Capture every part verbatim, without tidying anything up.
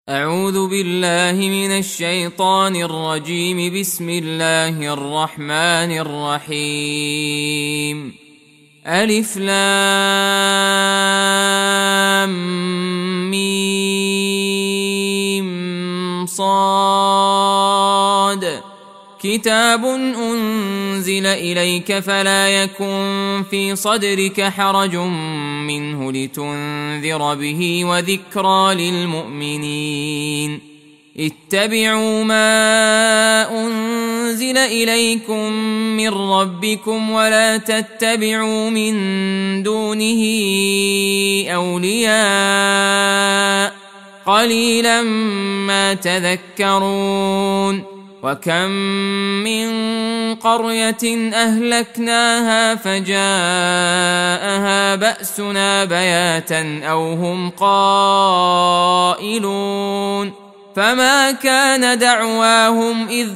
أعوذ بالله من الشيطان الرجيم. بسم الله الرحمن الرحيم. ألف لام ميم صاد. كتاب أنزل إليك فلا يكن في صدرك حرج منه لتنذر به وذكرى للمؤمنين. اتبعوا ما أنزل إليكم من ربكم ولا تتبعوا من دونه أولياء قليلا ما تذكرون. وكم من قرية أهلكناها فجاءها بأسنا بياتا أو هم قائلون. فما كان دعواهم إذ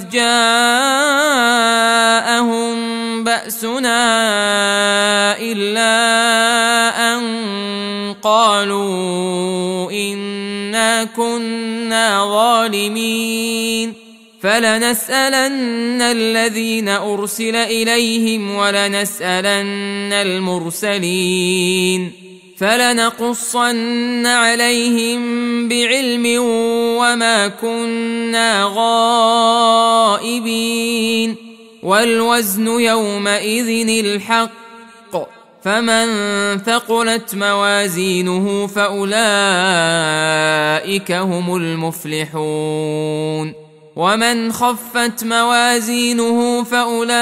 جاءهم بأسنا إلا أن قالوا إنا كنا ظالمين. فلنسألن الذين أرسل إليهم ولنسألن المرسلين. فلنقصن عليهم بعلم وما كنا غائبين. والوزن يومئذ الحق. فمن ثقلت موازينه فأولئك هم المفلحون. ومن خفت موازينه فأولئك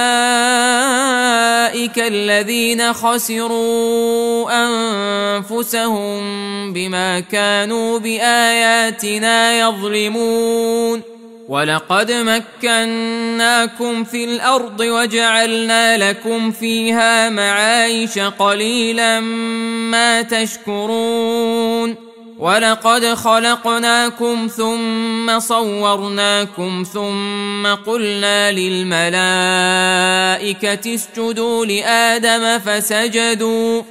الذين خسروا أنفسهم بما كانوا بآياتنا يظلمون. ولقد مكناكم في الأرض وجعلنا لكم فيها معايش قليلا ما تشكرون. ولقد خلقناكم ثم صورناكم ثم قلنا للملائكة اسجدوا لآدم فسجدوا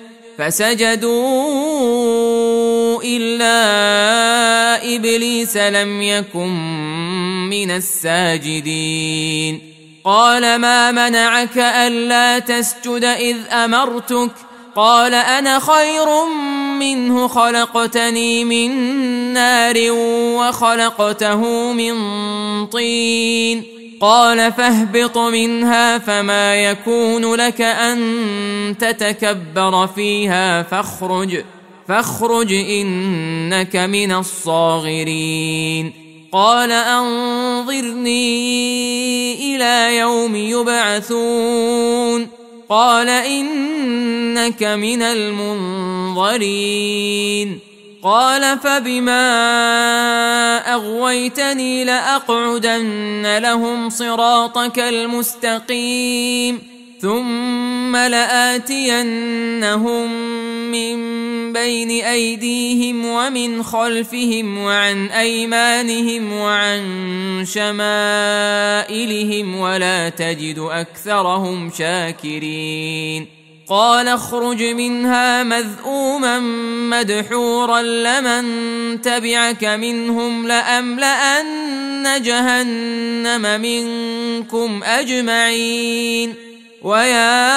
فسجدوا إلا إبليس لم يكن من الساجدين. قال ما منعك ألا تسجد إذ أمرتك؟ قال أنا خير منه خلقتني من نار وخلقته من طين. قال فاهبط منها فما يكون لك أن تتكبر فيها فاخرج فاخرج إنك من الصاغرين. قال أنظرني إلى يوم يبعثون. قال إنك من المنظرين. قال فبما أغويتني لأقعدن لهم صراطك المستقيم ثم لآتينهم من بين أيديهم ومن خلفهم وعن أيمانهم وعن شمائلهم ولا تجد أكثرهم شاكرين. قال اخرج منها مذءوما مدحورا لمن تبعك منهم لأملأن جهنم منكم أجمعين. ويا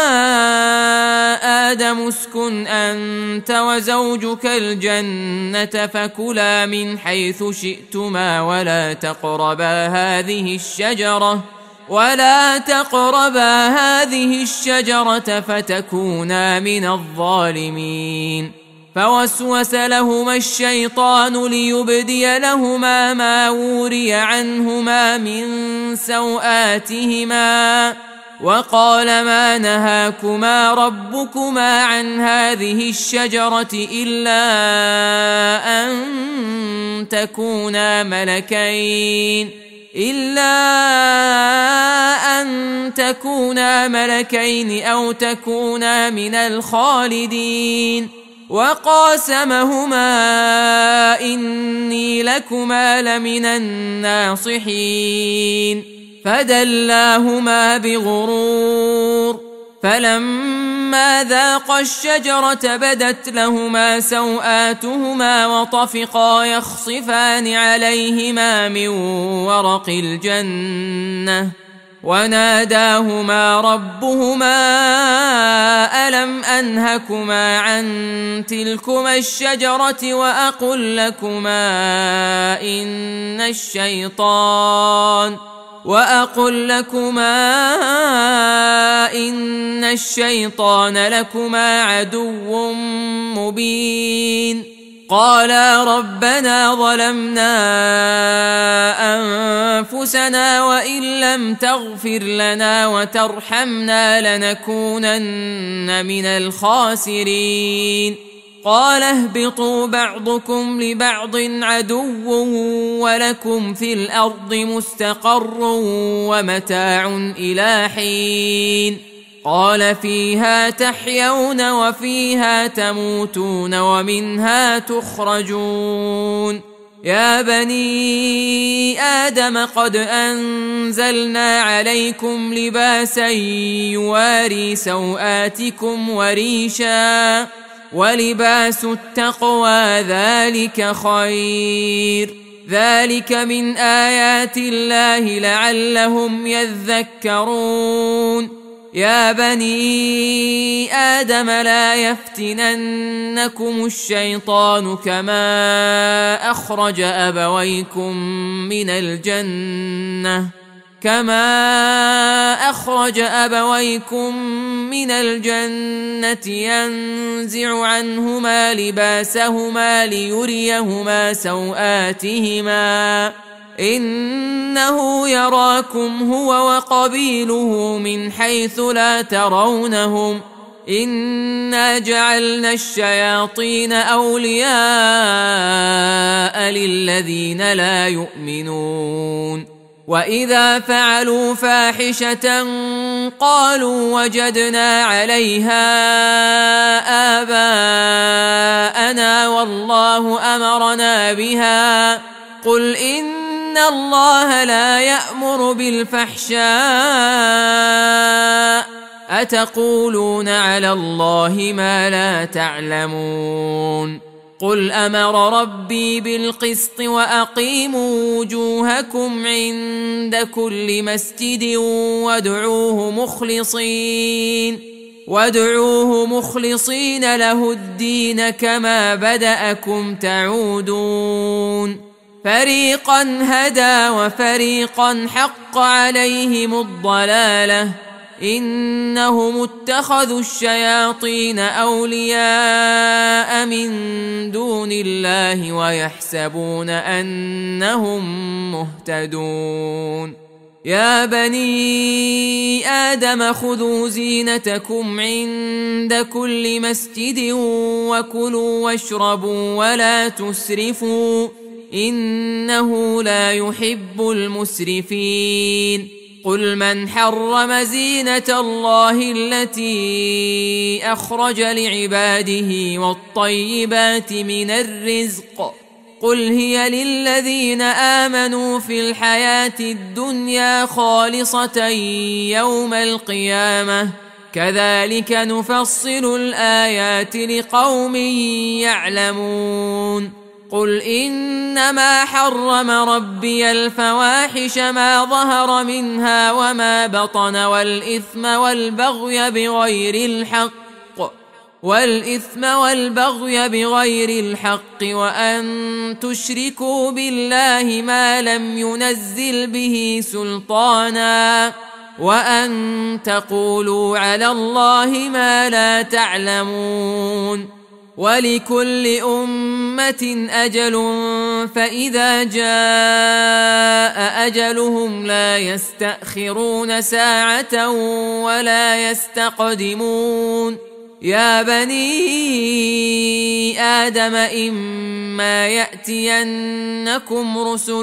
آدم اسكن أنت وزوجك الجنة فكلا من حيث شئتما ولا تقربا هذه الشجرة ولا تقربا هذه الشجرة فتكونا من الظالمين. فوسوس لهما الشيطان ليبدي لهما ما وري عنهما من سوآتهما وقال ما نهاكما ربكما عن هذه الشجرة إلا أن تكونا ملكين إلا أن تكونا ملكين أو تكونا من الخالدين. وقاسمهما إني لكما لمن الناصحين. فدلاهما بغرور فلما ذاقا الشجرة بدت لهما سوآتهما وطفقا يخصفان عليهما من ورق الجنة وناداهما ربهما ألم أنهكما عن تلكما الشجرة وأقل لكما إن الشيطان وأقل لكما إن الشيطان لكما عدو مبين قالا ربنا ظلمنا أنفسنا وإن لم تغفر لنا وترحمنا لنكونن من الخاسرين قال اهبطوا بعضكم لبعض عدو ولكم في الأرض مستقر ومتاع إلى حين قال فيها تحيون وفيها تموتون ومنها تخرجون يا بني آدم قد أنزلنا عليكم لباسا يواري سوآتكم وريشا ولباس التقوى ذلك خير ذلك من آيات الله لعلهم يذكرون يا بني آدم لا يفتننكم الشيطان كما أخرج أبويكم من الجنة كما أخرج أبويكم من الجنة ينزع عنهما لباسهما ليريهما سوآتهما إنه يراكم هو وقبيله من حيث لا ترونهم إنا جعلنا الشياطين أولياء للذين لا يؤمنون وإذا فعلوا فاحشة قالوا وجدنا عليها آباءنا والله أمرنا بها قل إن الله لا يأمر بالفحشاء أتقولون على الله ما لا تعلمون قل أمر ربي بالقسط وأقيموا وجوهكم عند كل مسجد وادعوه مخلصين وادعوه مخلصين له الدين كما بدأكم تعودون فريقا هدى وفريقا حق عليهم الضلالة إنهم اتخذوا الشياطين أولياء من دون الله ويحسبون أنهم مهتدون يا بني آدم خذوا زينتكم عند كل مسجد وكلوا واشربوا ولا تسرفوا إنه لا يحب المسرفين قل من حرم زينة الله التي أخرج لعباده والطيبات من الرزق قل هي للذين آمنوا في الحياة الدنيا خالصة يوم القيامة كذلك نفصل الآيات لقوم يعلمون قل إنما حرم ربي الفواحش ما ظهر منها وما بطن والإثم والبغي بغير الحق والإثم والبغي بغير الحق وأن تشركوا بالله ما لم ينزل به سلطانا وأن تقولوا على الله ما لا تعلمون ولكل أمة أجل فإذا جاء أجلهم لا يستأخرون ساعة ولا يستقدمون يا بني آدم إما يأتينكم رسل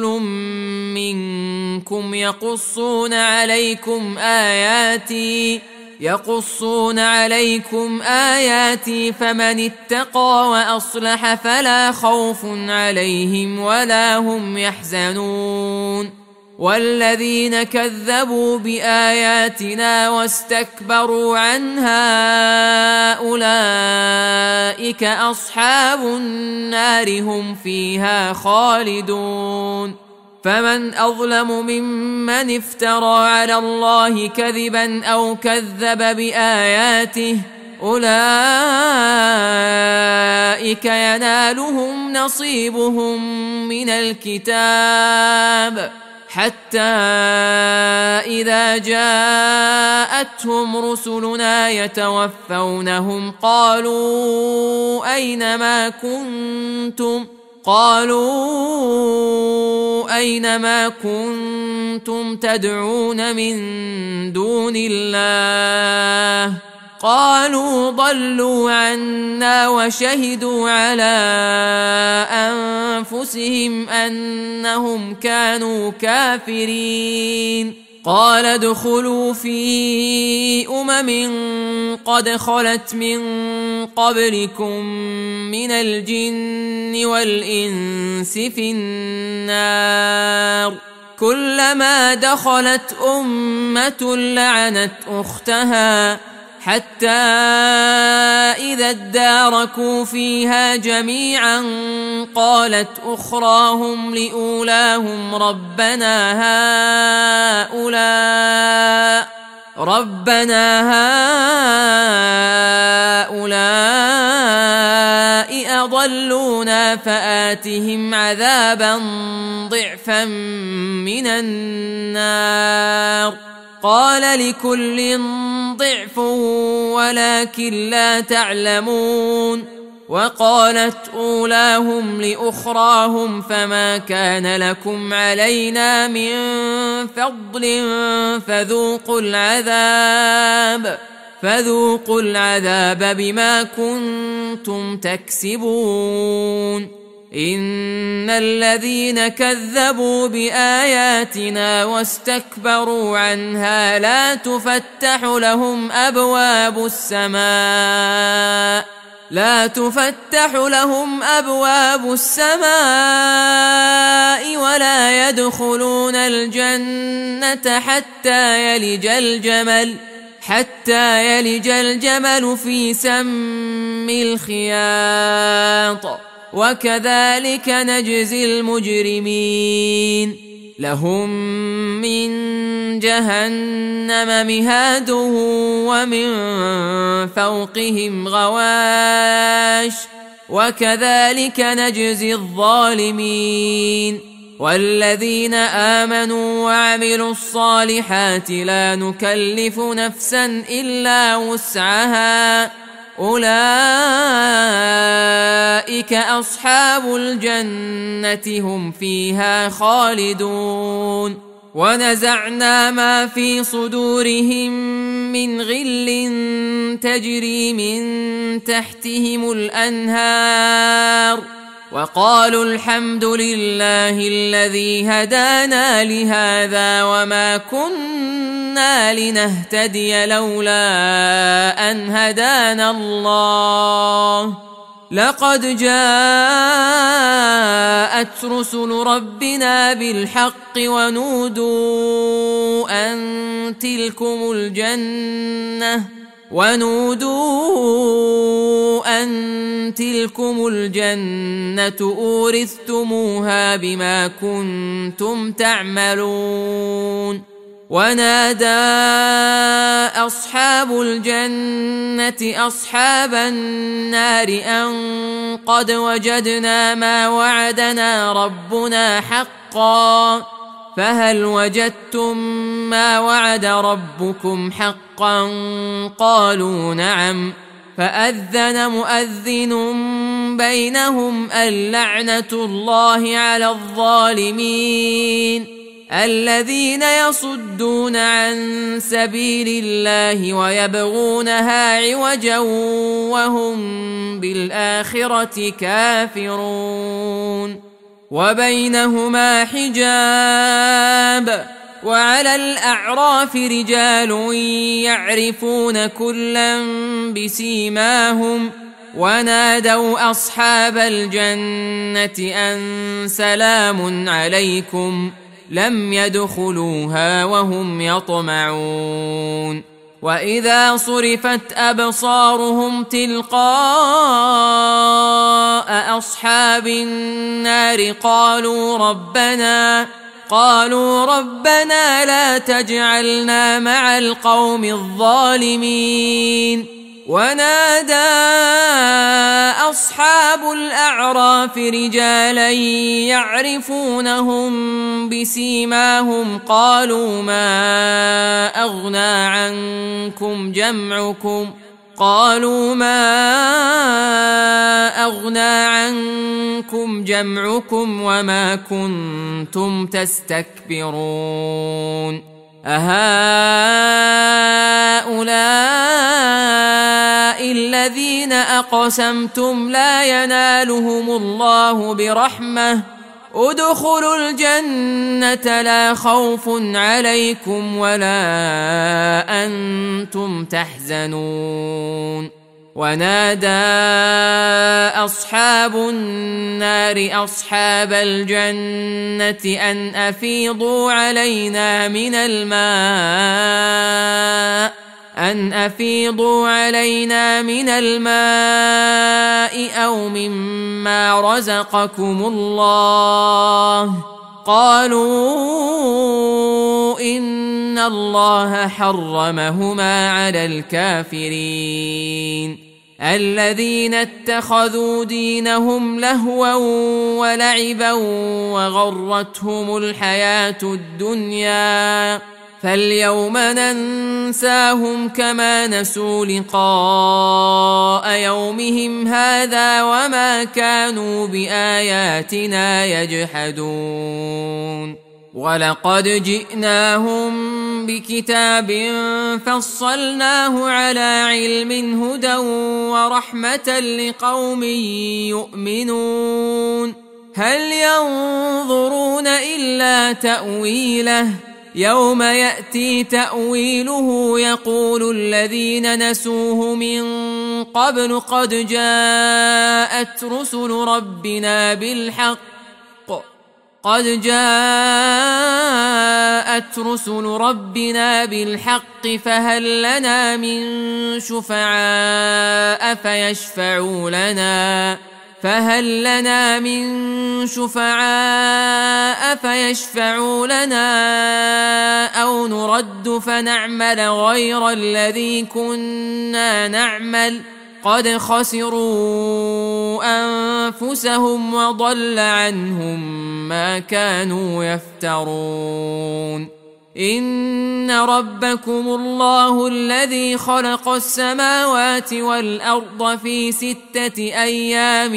منكم يقصون عليكم آياتي يقصون عليكم آياتي فمن اتقى وأصلح فلا خوف عليهم ولا هم يحزنون والذين كذبوا بآياتنا واستكبروا عنها أولئك أصحاب النار هم فيها خالدون. فمن أظلم ممن افترى على الله كذبا أو كذب بآياته أولئك ينالهم نصيبهم من الكتاب حتى إذا جاءتهم رسلنا يتوفونهم قالوا أين ما كنتم قالوا أين ما كنتم تدعون من دون الله قالوا ضلوا عنا وشهدوا على أنفسهم أنهم كانوا كافرين. قال ادخلوا في أمم قد خلت من قبلكم من الجن والإنس في النار كلما دخلت أمة لعنت أختها حتى إذا اداركوا فيها جميعا قالت أخراهم لأولاهم ربنا هؤلاء ربنا هؤلاء أضلونا فآتهم عذابا ضعفا من النار قال لكل ضعف ولكن لا تعلمون. وقالت أولاهم لأخراهم فما كان لكم علينا من فضل فذوقوا العذاب فذوقوا العذاب بما كنتم تكسبون. إن الذين كذبوا بآياتنا واستكبروا عنها لا تفتح لهم أبواب السماء لا تفتح لهم أبواب السماء ولا يدخلون الجنة حتى يلج الجمل حتى يلج الجمل في سم الخياط وكذلك نجزي المجرمين. لهم من جهنم مهاد ومن فوقهم غواش وكذلك نجزي الظالمين. والذين آمنوا وعملوا الصالحات لا نكلف نفسا إلا وسعها أولئك أصحاب الجنة هم فيها خالدون. ونزعنا ما في صدورهم من غل تجري من تحتهم الأنهار وقالوا الحمد لله الذي هدانا لهذا وما كنا لنهتدي لولا أن هدانا الله لقد جاءت رسل ربنا بالحق ونودوا أن تلكم الجنة ونودوا أن تلكم الجنة أورثتموها بما كنتم تعملون. ونادى أصحاب الجنة أصحاب النار أن قد وجدنا ما وعدنا ربنا حقا فهل وجدتم ما وعد ربكم حقا قالوا نعم فأذن مؤذن بينهم اللعنة الله على الظالمين الذين يصدون عن سبيل الله ويبغونها عوجا وهم بالآخرة كافرون. وبينهما حجاب وعلى الأعراف رجال يعرفون كلا بسيماهم ونادوا أصحاب الجنة أن سلام عليكم لم يدخلوها وهم يطمعون وإذا صرفت أبصارهم تلقاء أصحاب النار قالوا ربنا قالوا ربنا لا تجعلنا مع القوم الظالمين ونادى أصحاب الأعراف رجالا يعرفونهم بسيماهم قالوا ما أغنى عنكم جمعكم قالوا ما أغنى عنكم جمعكم وما كنتم تستكبرون أهؤلاء الذين أقسمتم لا ينالهم الله برحمة ادخلوا الجنة لا خوف عليكم ولا أنتم تحزنون ونادى أصحاب النار أصحاب الجنة أن أفيضوا علينا من الماء أن أفيضوا علينا من الماء أو مما رزقكم الله قالوا إن الله حرمهما على الكافرين الذين اتخذوا دينهم لهوا ولعبا وغرتهم الحياة الدنيا فاليوم ننساهم كما نسوا لقاء يومهم هذا وما كانوا بآياتنا يجحدون ولقد جئناهم بكتاب فصلناه على علم هدى ورحمة لقوم يؤمنون هل ينظرون إلا تأويله يوم يأتي تأويله يقول الذين نسوه من قبل قد جاءت رسل ربنا بالحق قد جاءت رسل ربنا بالحق فهل لنا من شفعاء فيشفعوا لنا فهل لنا من شفعاء فيشفعوا لنا أو نرد فنعمل غير الذي كنا نعمل قد خسروا أنفسهم وضل عنهم ما كانوا يفترون إن ربكم الله الذي خلق السماوات والأرض في ستة أيام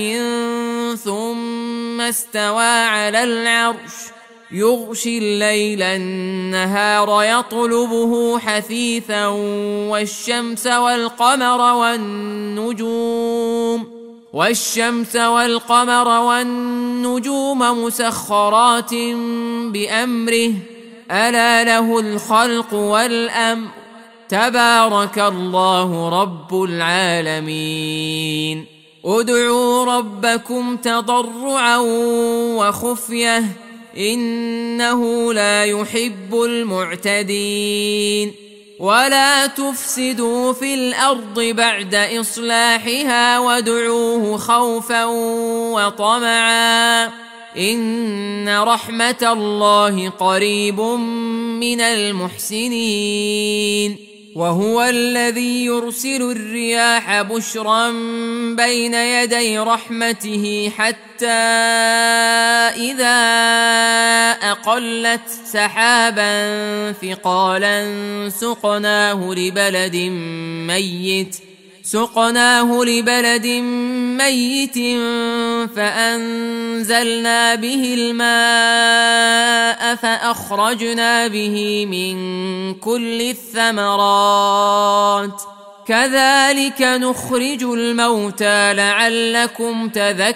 ثم استوى على العرش يغشي الليل النهار يطلبه حثيثا والشمس والقمر والنجوم والشمس والقمر والنجوم مسخرات بأمره ألا له الخلق والأمر تبارك الله رب العالمين ادعوا ربكم تضرعا وخفية إنه لا يحب المعتدين ولا تفسدوا في الأرض بعد إصلاحها وادعوه خوفا وطمعا إن رحمة الله قريب من المحسنين وهو الذي يرسل الرياح بشرا بين يدي رحمته حتى إذا أقلت سحابا ثقالا سقناه لبلد ميت سقناه لبلد ميت فأنزلنا به الماء فأخرجنا به من كل الثمرات كذلك نخرج الموتى لعلكم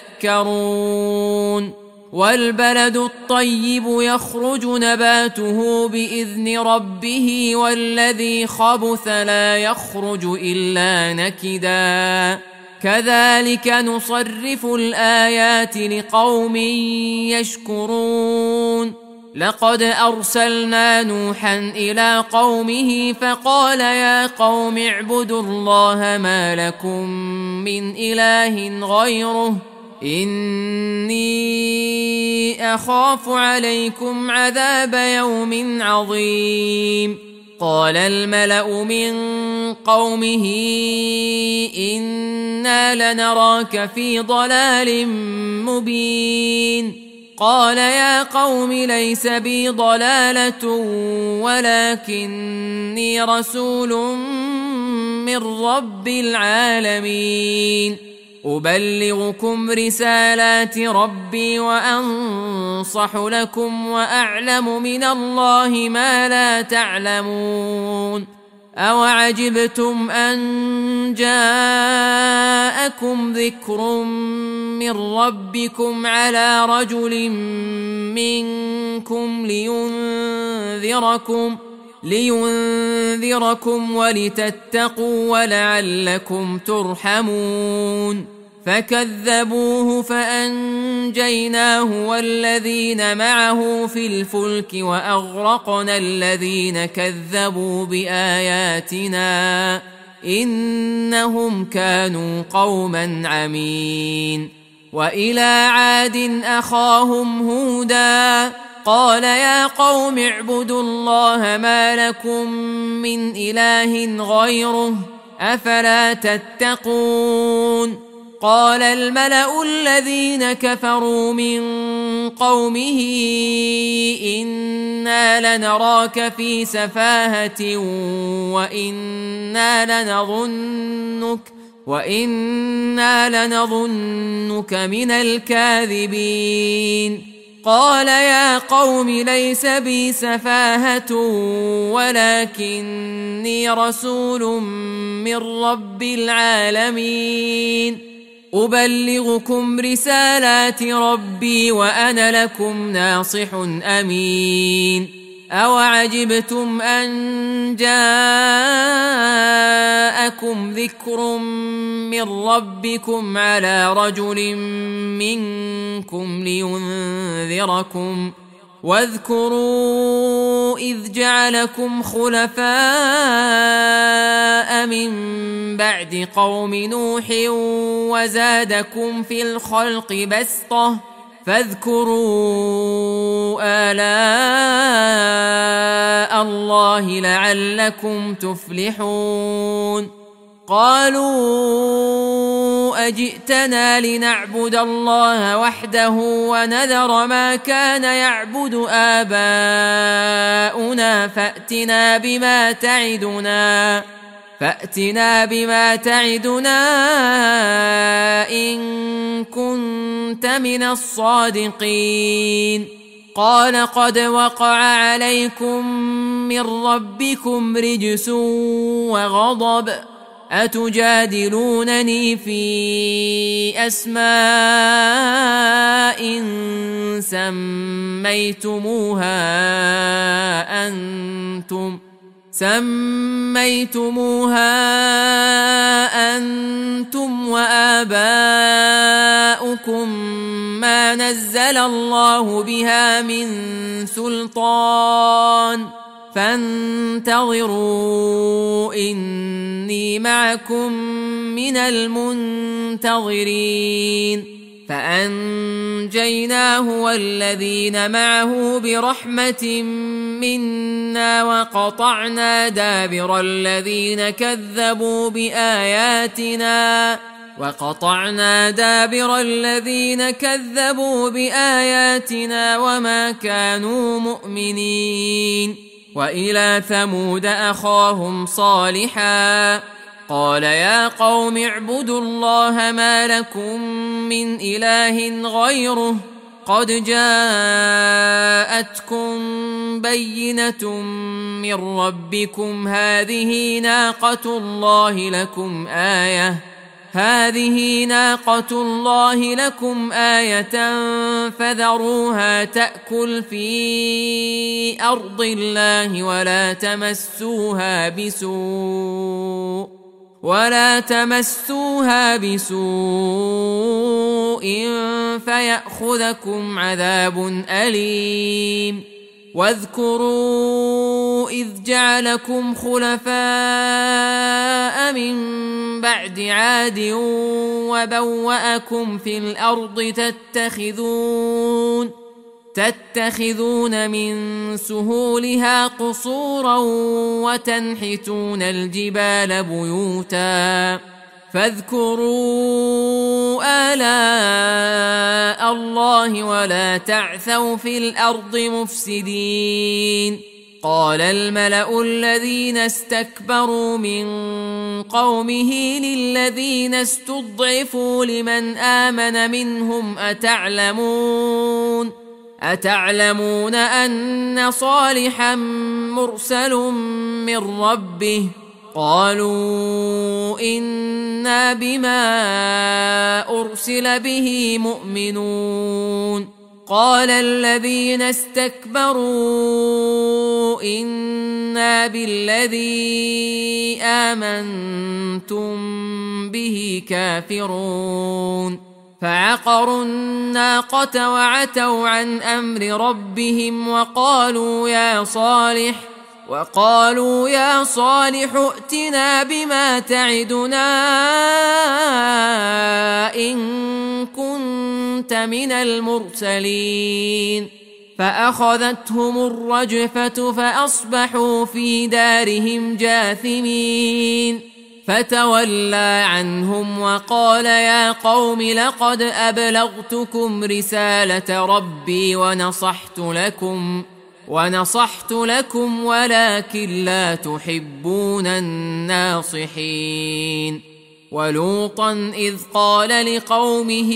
تذكرون والبلد الطيب يخرج نباته بإذن ربه والذي خبث لا يخرج إلا نكدا كذلك نصرف الآيات لقوم يشكرون لقد أرسلنا نوحا إلى قومه فقال يا قوم اعبدوا الله ما لكم من إله غيره إني أخاف عليكم عذاب يوم عظيم. قال الملأ من قومه إنا لنراك في ضلال مبين. قال يا قوم ليس بي ضلالة ولكني رسول من رب العالمين أبلغكم رسالات ربي وأنصح لكم وأعلم من الله ما لا تعلمون. أوعجبتم أن جاءكم ذكر من ربكم على رجل منكم لينذركم لينذركم ولتتقوا ولعلكم ترحمون. فكذبوه فأنجيناه والذين معه في الفلك وأغرقنا الذين كذبوا بآياتنا إنهم كانوا قوما عمين. وإلى عاد أخاهم هودا قال يا قوم اعبدوا الله ما لكم من إله غيره أفلا تتقون. قال الملأ الذين كفروا من قومه إنا لنراك في سفاهة وإنا لنظنك وإنا لنظنك من الكاذبين. قال يا قوم ليس بي سفاهة ولكني رسول من رب العالمين أبلغكم رسالات ربي وأنا لكم ناصح أمين. أوعجبتم أن جاءكم ذكر من ربكم على رجل منكم لينذركم واذكروا إذ جعلكم خلفاء من بعد قوم نوح وزادكم في الخلق بسطة فاذكروا آلاء الله لعلكم تفلحون. قالوا أجئتنا لنعبد الله وحده ونذر ما كان يعبد آباؤنا فأتنا بما تعدنا فأتنا بما تعدنا إن كنت من الصادقين. قال قد وقع عليكم من ربكم رجس وغضب أتجادلونني في أسماء سميتموها أنتم سميتموها أنتم وآباؤكم ما نزل الله بها من سلطان فانتظروا إني معكم من المنتظرين. فأنجيناه والذين معه برحمة منا وقطعنا دابر الذين كذبوا بآياتنا وقطعنا دابر الذين كذبوا بآياتنا وما كانوا مؤمنين. وإلى ثمود أخاهم صالحا قال يا قوم اعبدوا الله ما لكم من إله غيره قد جاءتكم بينة من ربكم هذه ناقة الله لكم آية هذه ناقة الله لكم آية فذروها تأكل في أرض الله ولا تمسوها بسوء ولا تمسوها بسوء فيأخذكم عذاب أليم. واذكروا إذ جعلكم خلفاء من بعد عاد وبوأكم في الأرض تتخذون تتخذون من سهولها قصورا وتنحتون الجبال بيوتا فاذكروا آلاء الله ولا تعثوا في الأرض مفسدين. قال الملأ الذين استكبروا من قومه للذين استضعفوا لمن آمن منهم أتعلمون أتعلمون أن صالحا مرسل من ربه قالوا إنا بما أرسل به مؤمنون. قال الذين استكبروا إنا بالذي آمنتم به كافرون فعقروا الناقة وعتوا عن أمر ربهم وقالوا يا صالح وقالوا يا صالح ائتنا بما تعدنا إن كنت من المرسلين. فأخذتهم الرجفة فأصبحوا في دارهم جاثمين. فتولى عنهم وقال يا قوم لقد أبلغتكم رسالة ربي ونصحت لكم ونصحت لكم ولكن لا تحبون الناصحين. ولوطا إذ قال لقومه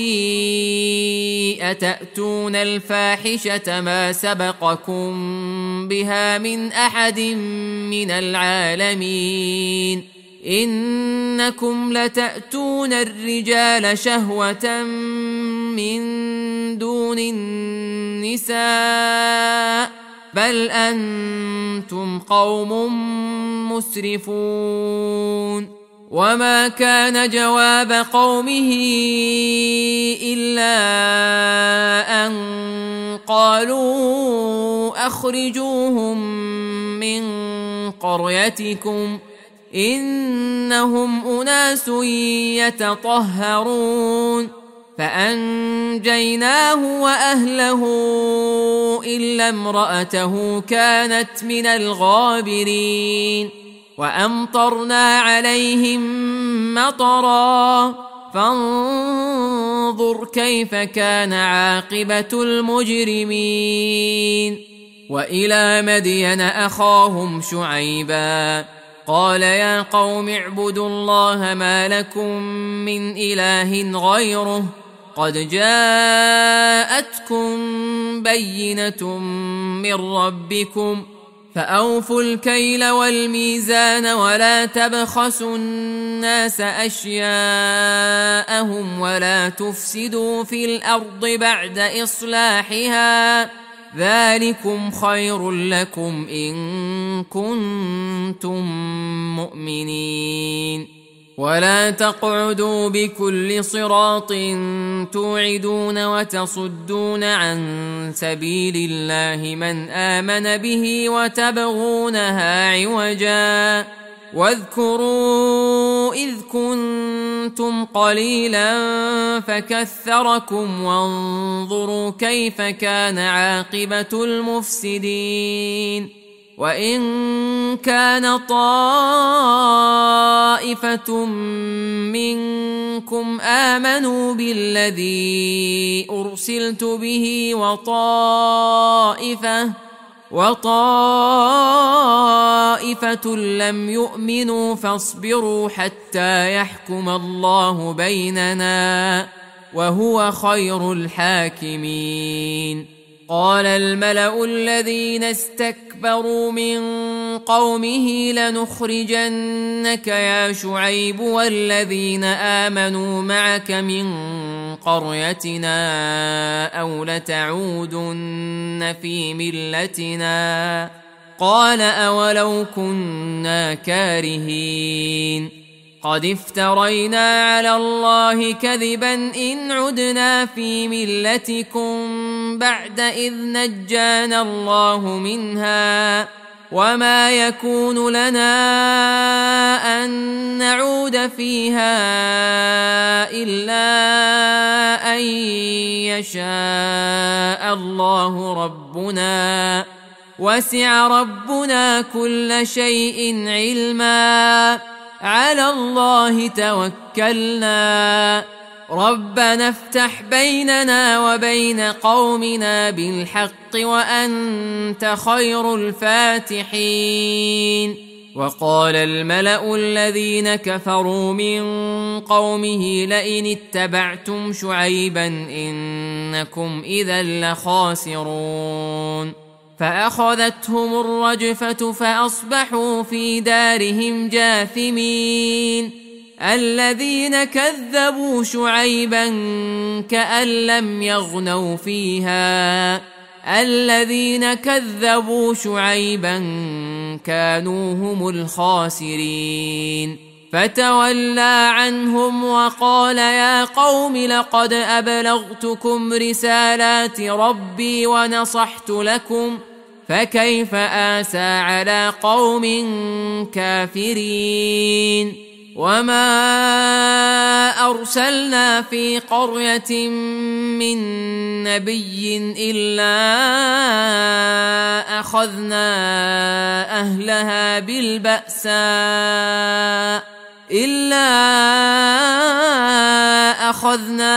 أتأتون الفاحشة ما سبقكم بها من أحد من العالمين إنكم لتأتون الرجال شهوة من دون النساء بل أنتم قوم مسرفون. وما كان جواب قومه إلا أن قالوا أخرجوهم من قريتكم إنهم أناس يتطهرون. فأنجيناه وأهله إلا امرأته كانت من الغابرين. وأمطرنا عليهم مطرا فانظر كيف كان عاقبة المجرمين. وإلى مدين أخاهم شعيبا قال يا قوم اعبدوا الله ما لكم من إله غيره قد جاءتكم بينة من ربكم فأوفوا الكيل والميزان ولا تبخسوا الناس أشياءهم ولا تفسدوا في الأرض بعد إصلاحها ذلكم خير لكم إن كنتم مؤمنين. ولا تقعدوا بكل صراط توعدون وتصدون عن سبيل الله من آمن به وتبغونها عوجا واذكروا إذ كنتم قليلا فكثركم وانظروا كيف كان عاقبة المفسدين. وإن كان طائفة منكم آمنوا بالذي أرسلت به وطائفة وطائفة لم يؤمنوا فاصبروا حتى يحكم الله بيننا وهو خير الحاكمين. قال الملأ الذين استكبروا من قومه لنخرجنك يا شعيب والذين آمنوا معك من قريتنا أو لتعودن في ملتنا قال أولو كنا كارهين قد افترينا على الله كذبا إن عدنا في ملتكم بعد إذ نجانا الله منها وما يكون لنا أن نعود فيها إلا أن يشاء الله ربنا وسع ربنا كل شيء علما على الله توكلنا ربنا افتح بيننا وبين قومنا بالحق وأنت خير الفاتحين. وقال الملأ الذين كفروا من قومه لئن اتبعتم شعيبا إنكم إذا لخاسرون فأخذتهم الرجفة فأصبحوا في دارهم جاثمين. الذين كذبوا شعيبا كأن لم يغنوا فيها الذين كذبوا شعيبا كانوا هم الخاسرين فتولى عنهم وقال يا قوم لقد أبلغتكم رسالات ربي ونصحت لكم فكيف آسى على قوم كافرين. وما أرسلنا في قرية من نبي إلا أخذنا أهلها بالبأساء إلا أخذنا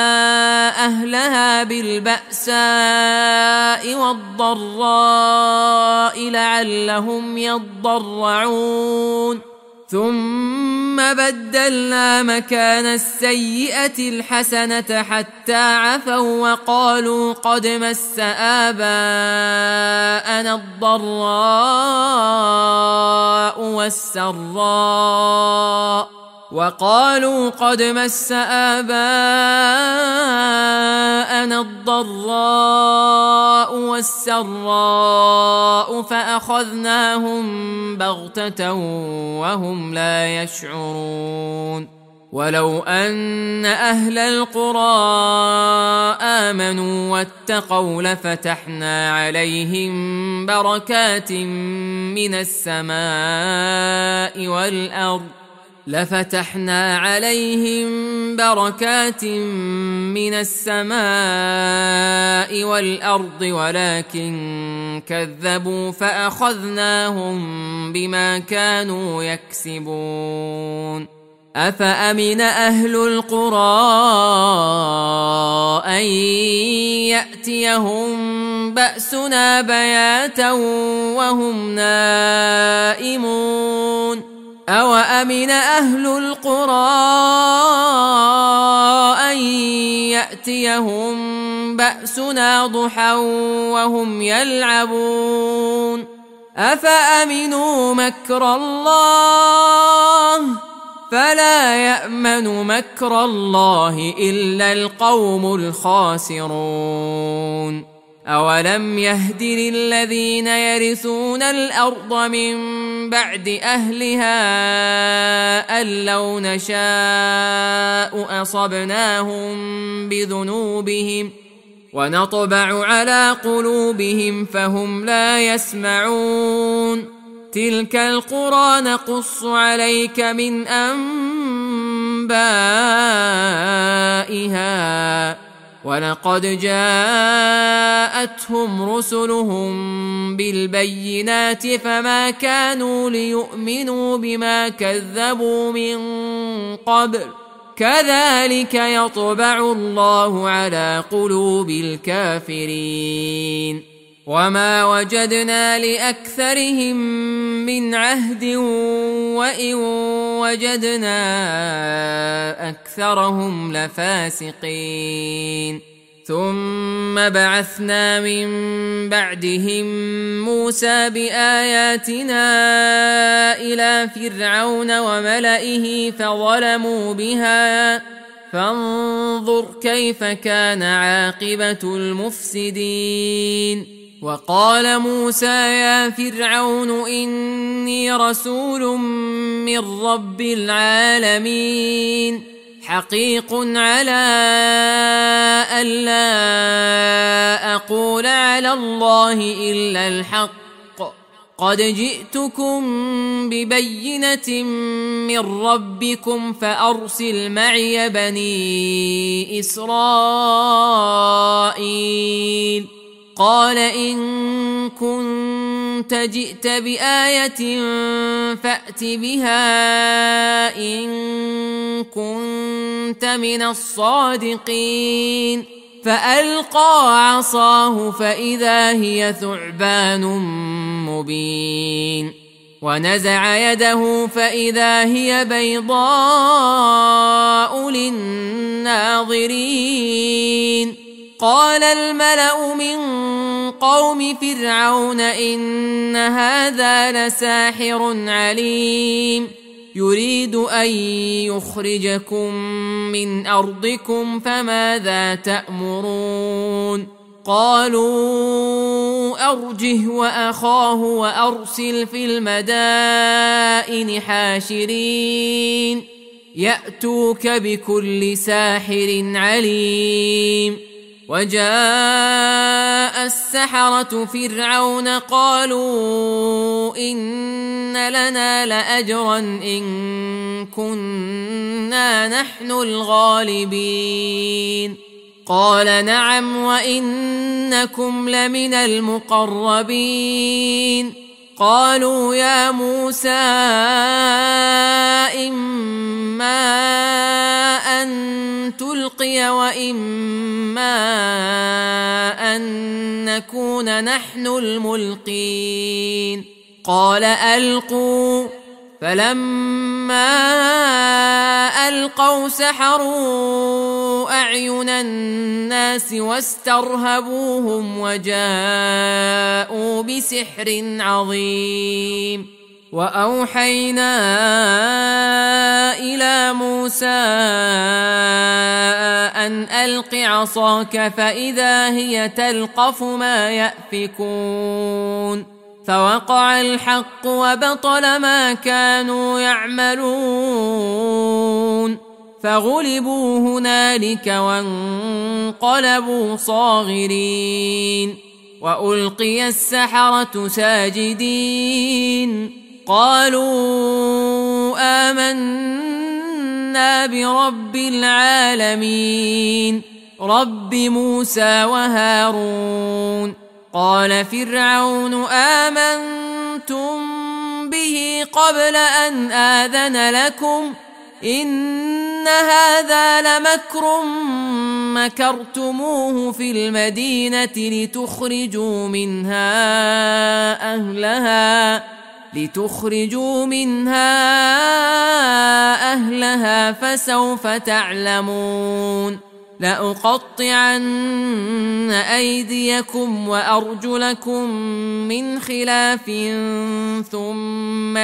أهلها بالبأساء والضراء لعلهم يضرعون ثم بدلنا مكان السيئة الحسنة حتى عفوا وقالوا قد مس آباءنا الضراء والسراء وقالوا قد مس آباءنا الضراء والسراء فأخذناهم بغتة وهم لا يشعرون. ولو أن أهل القرى آمنوا واتقوا لفتحنا عليهم بركات من السماء والأرض لفتحنا عليهم بركات من السماء والأرض ولكن كذبوا فأخذناهم بما كانوا يكسبون. أفأمن أهل القرى أن يأتيهم بأسنا بياتا وهم نائمون أوأمن أهل القرى أن يأتيهم بأسنا ضحى وهم يلعبون أفأمنوا مكر الله فلا يأمن مكر الله إلا القوم الخاسرون. أولم يهد للذين يرثون الأرض من بعد أهلها أن لو نشاء أصبناهم بذنوبهم ونطبع على قلوبهم فهم لا يسمعون. تلك القرى نقص عليك من أنبائها ولقد جاءتهم رسلهم بالبينات فما كانوا ليؤمنوا بما كذبوا من قبل كذلك يطبع الله على قلوب الكافرين. وما وجدنا لأكثرهم من عهد وإن وجدنا أكثرهم لفاسقين. ثم بعثنا من بعدهم موسى بآياتنا إلى فرعون وملئه فظلموا بها فانظر كيف كان عاقبة المفسدين. وقال موسى يا فرعون إني رسول من رب العالمين حقيق على ألا أقول على الله إلا الحق قد جئتكم ببينة من ربكم فأرسل معي بني إسرائيل قال إن كنت جئت بآية فأت بها إن كنت من الصادقين فألقى عصاه فإذا هي ثعبان مبين ونزع يده فإذا هي بيضاء للناظرين قال الملأ من قوم فرعون إن هذا لساحر عليم يريد أن يخرجكم من أرضكم فماذا تأمرون قالوا أرجه وأخاه وأرسل في المدائن حاشرين يأتوك بكل ساحر عليم وجاء السحرة فرعون قالوا إن لنا لأجرا إن كنا نحن الغالبين قال نعم وإنكم لمن المقربين قالوا يا موسى إما أن تلقي وإما أن نكون نحن الملقين قال ألقوا فلما ألقوا سحروا أعين الناس واسترهبوهم وجاءوا بسحر عظيم وأوحينا إلى موسى أن ألق عصاك فإذا هي تلقف ما يأفكون فوقع الحق وبطل ما كانوا يعملون فغلبوا هنالك وانقلبوا صاغرين وألقي السحرة ساجدين قالوا آمنا برب العالمين رب موسى وهارون قال فرعون آمنتم به قبل أن آذن لكم إن هذا لمكر مكرتموه في المدينة لتخرجوا منها أهلها لتخرجوا منها أهلها فسوف تعلمون لأقطعن أيديكم وأرجلكم من خلاف ثم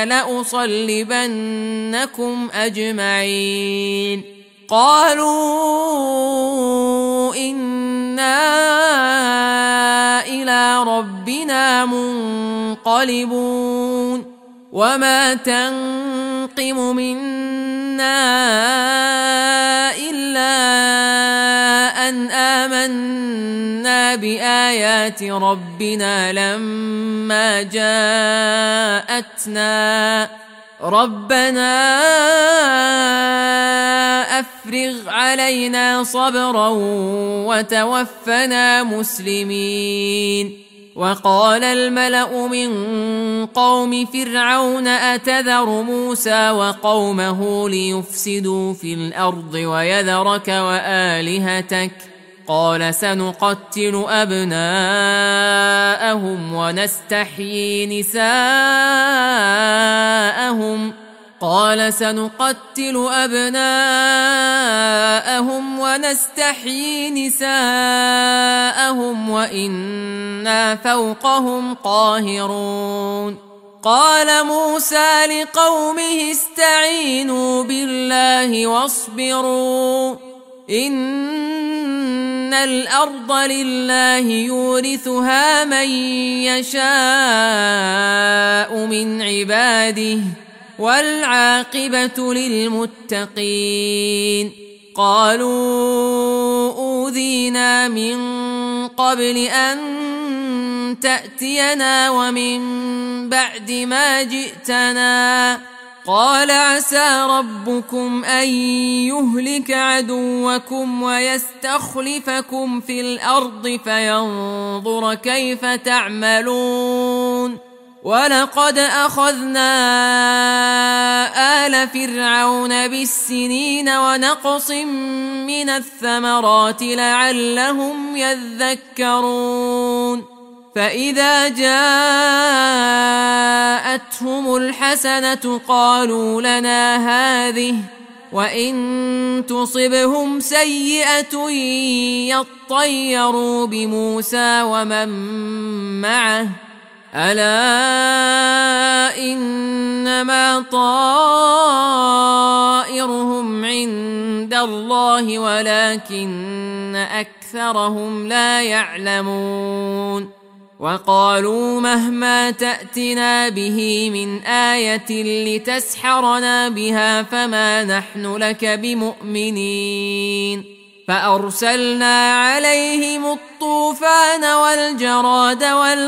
لأصلبنكم أجمعين قالوا إنا إلى ربنا منقلبون وما تنقم منا إلا أن آمنا بآيات ربنا لما جاءتنا ربنا أفرغ علينا صبرا وتوفنا مسلمين وقال الملأ من قوم فرعون أتذر موسى وقومه ليفسدوا في الأرض ويذرك وآلهتك قال سنقتل أبناءهم ونستحيي نساءهم قال سنقتل أبناءهم ونستحيي نساءهم وإنا فوقهم قاهرون قال موسى لقومه استعينوا بالله واصبروا إن الأرض لله يورثها من يشاء من عباده والعاقبة للمتقين قالوا أوذينا من قبل أن تأتينا ومن بعد ما جئتنا قال عسى ربكم أن يهلك عدوكم ويستخلفكم في الأرض فينظر كيف تعملون ولقد أخذنا آل فرعون بالسنين ونقص من الثمرات لعلهم يذكرون فإذا جاءتهم الحسنة قالوا لنا هذه وإن تصبهم سيئة يطيروا بموسى ومن معه ألا إنما طائرهم عند الله ولكن أكثرهم لا يعلمون وقالوا مهما تأتنا به من آية لتسحرنا بها فما نحن لك بمؤمنين فأرسلنا عليهم الطوفان والجراد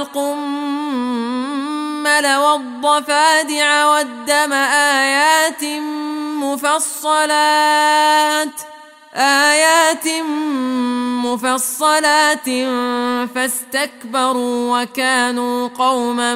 والقمل والضفادع والدم آيات مفصلات آيات مفصلات فاستكبروا وكانوا قوما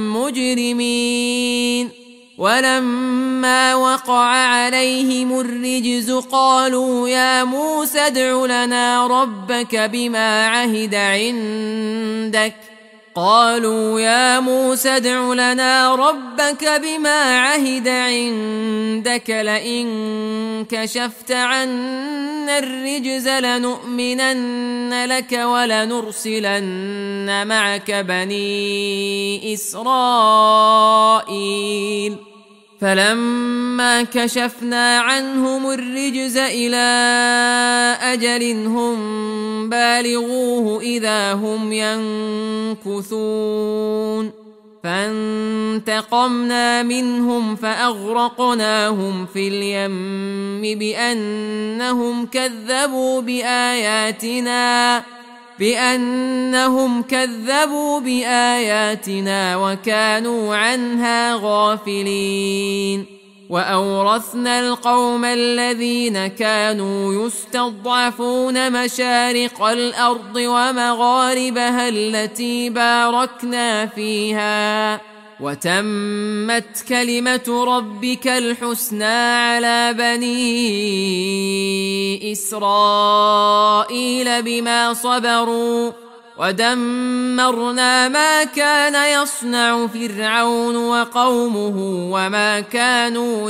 مجرمين ولما وقع عليهم الرجز قالوا يا موسى ادع لنا ربك بما عهد عندك قالوا يا موسى ادع لنا ربك بما عهد عندك لئن كشفت عنا الرجز لنؤمنن لك ولنرسلن معك بني إسرائيل فلما كشفنا عنهم الرجز إلى أجل هم بالغوه إذا هم ينكثون فانتقمنا منهم فأغرقناهم في اليم بأنهم كذبوا بآياتنا بأنهم كذبوا بآياتنا وكانوا عنها غافلين وأورثنا القوم الذين كانوا يستضعفون مشارق الأرض ومغاربها التي باركنا فيها وتمت كلمة ربك الحسنى على بني إسرائيل بما صبروا ودمرنا ما كان يصنع فرعون وقومه وما كانوا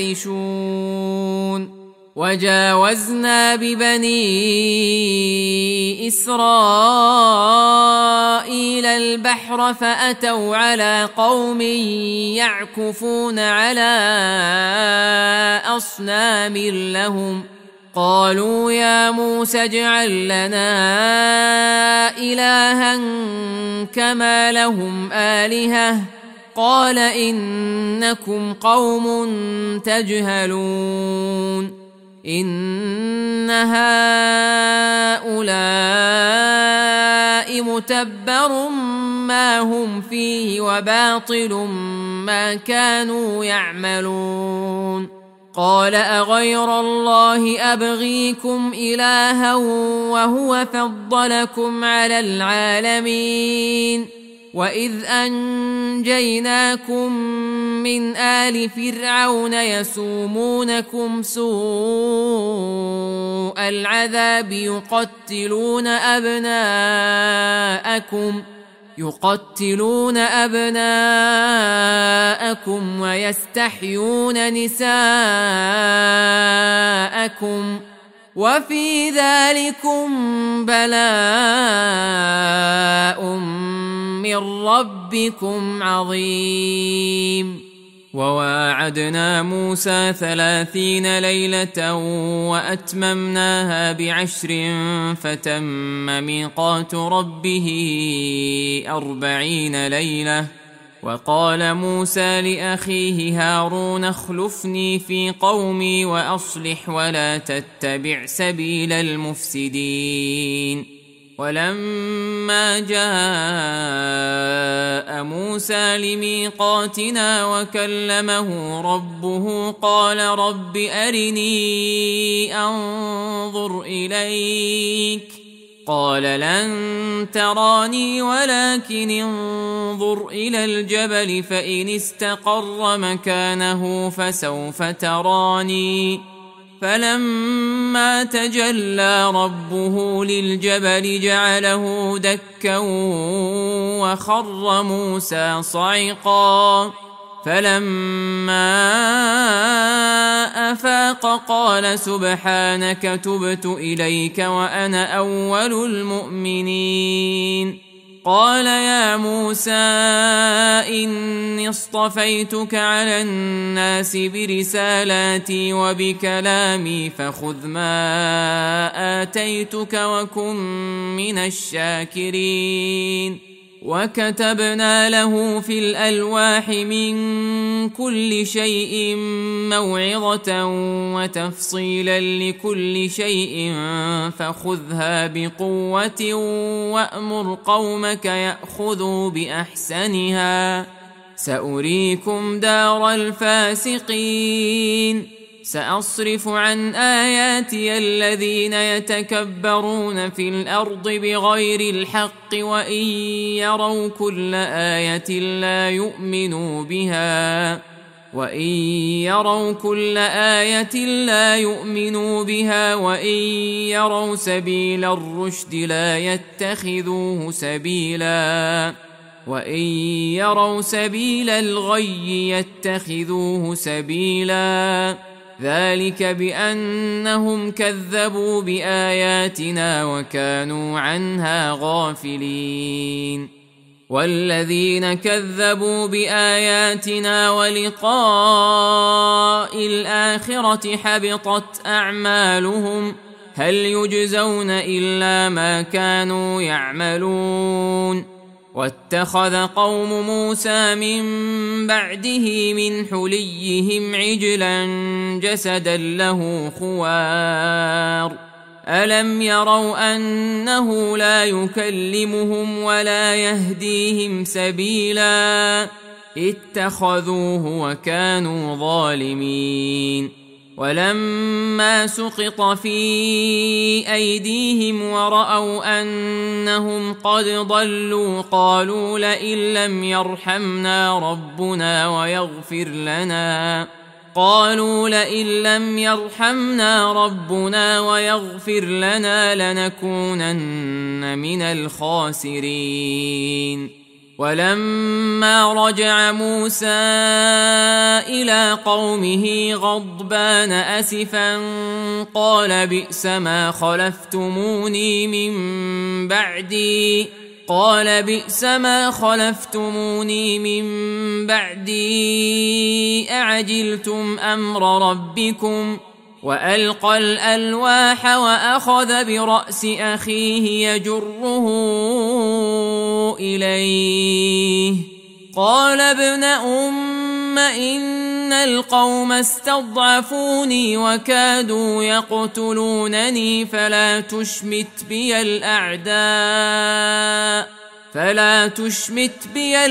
يعرشون وجاوزنا ببني إسرائيل البحر فأتوا على قوم يعكفون على أصنام لهم قالوا يا موسى اجعل لنا إلها كما لهم آلهة قال إنكم قوم تجهلون إن هؤلاء متبر ما هم فيه وباطل ما كانوا يعملون قال أغير الله أبغيكم إلها وهو فضلكم على العالمين وإذ أنجيناكم من آل فرعون يسومونكم سوء العذاب يقتلون أبناءكم يقتلون أبناءكم ويستحيون نساءكم وفي ذلكم بلاء من ربكم عظيم وواعدنا موسى ثلاثين ليلة وأتممناها بعشر فتم ميقات ربه أربعين ليلة وقال موسى لأخيه هارون اخلفني في قومي وأصلح ولا تتبع سبيل المفسدين. ولما جاء موسى لميقاتنا وكلمه ربه قال رب أرني أنظر إليك قال لن تراني ولكن انظر إلى الجبل فإن استقر مكانه فسوف تراني. فلما تجلى ربه للجبل جعله دكا وخر موسى صعقا. فلما أفاق قال سبحانك تبت إليك وأنا أول المؤمنين. قال يا موسى إني اصطفيتك على الناس برسالاتي وبكلامي فخذ ما آتيتك وكن من الشاكرين. وكتبنا له في الألواح من كل شيء موعظة وتفصيلا لكل شيء فخذها بقوة وأمر قومك يأخذوا بأحسنها سأريكم دار الفاسقين. سأصرف عن آياتي الذين يتكبرون في الأرض بغير الحق وإن يروا كل آية لا يؤمنوا بها وإن يروا كل آية لا يؤمنوا بها وإن يروا سبيل الرشد لا يتخذوه سبيلا وإن يروا سبيل الغي يتخذوه سبيلا. ذلك بأنهم كذبوا بآياتنا وكانوا عنها غافلين. والذين كذبوا بآياتنا ولقاء الآخرة حبطت أعمالهم هل يجزون إلا ما كانوا يعملون. واتخذ قوم موسى من بعده من حليهم عجلا جسدا له خوار ألم يروا أنه لا يكلمهم ولا يهديهم سبيلا اتخذوه وكانوا ظالمين. ولما سقط في أيديهم ورأوا أنهم قد ضلوا قالوا لئن لم يرحمنا ربنا ويغفر لنا قالوا لئن لم يرحمنا ربنا ويغفر لنا لنكونن من الخاسرين. ولما رجع موسى إلى قومه غضبان أسفا قال بئس ما خلفتموني من بعدي قال بئس ما خلفتموني من بعدي أعجلتم أمر ربكم. وألقى الألواح وأخذ برأس أخيه يجره إليه قال ابن أم إن القوم استضعفوني وكادوا يقتلونني فلا تشمت بي الأعداء فلا تشمت بي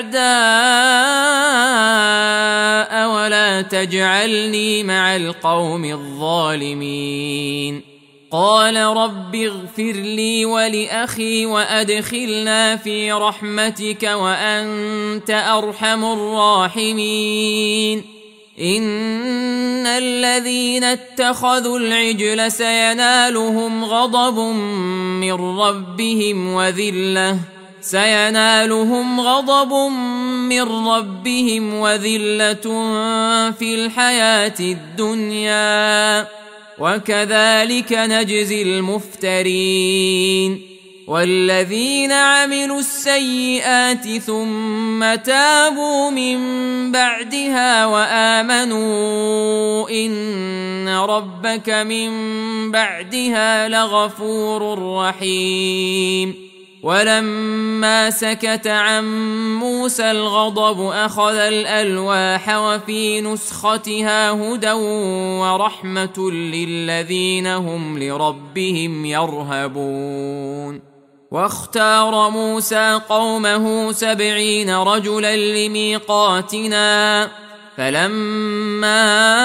الأعداء ولا تجعلني مع القوم الظالمين. قال رب اغفر لي ولأخي وأدخلنا في رحمتك وأنت أرحم الراحمين. إن الذين اتخذوا العجل سينالهم غضب من ربهم وذلة سينالهم غضب من ربهم وذلة في الحياة الدنيا وكذلك نجزي المفترين. والذين عملوا السيئات ثم تابوا من بعدها وآمنوا إن ربك من بعدها لغفور رحيم. ولما سكت عن موسى الغضب أخذ الألواح وفي نسختها هدى ورحمة للذين هم لربهم يرهبون. واختار موسى قومه سبعين رجلا لميقاتنا فلما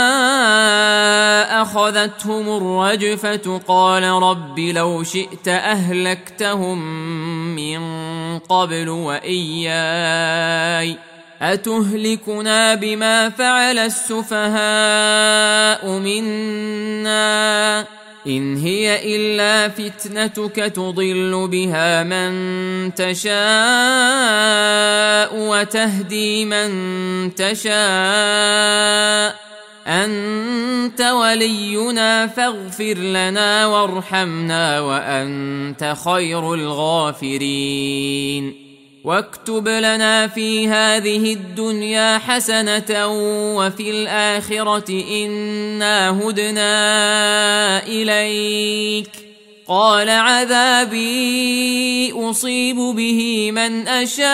أخذتهم الرجفة قال رب لو شئت أهلكتهم من قبل وإياي أتهلكنا بما فعل السفهاء منا إن هي إلا فتنتك تضل بها من تشاء وتهدي من تشاء أنت ولينا فاغفر لنا وارحمنا وأنت خير الغافرين. واكتب لنا في هذه الدنيا حسنة وفي الآخرة إنا هدنا إليك قال عذابي أصيب به من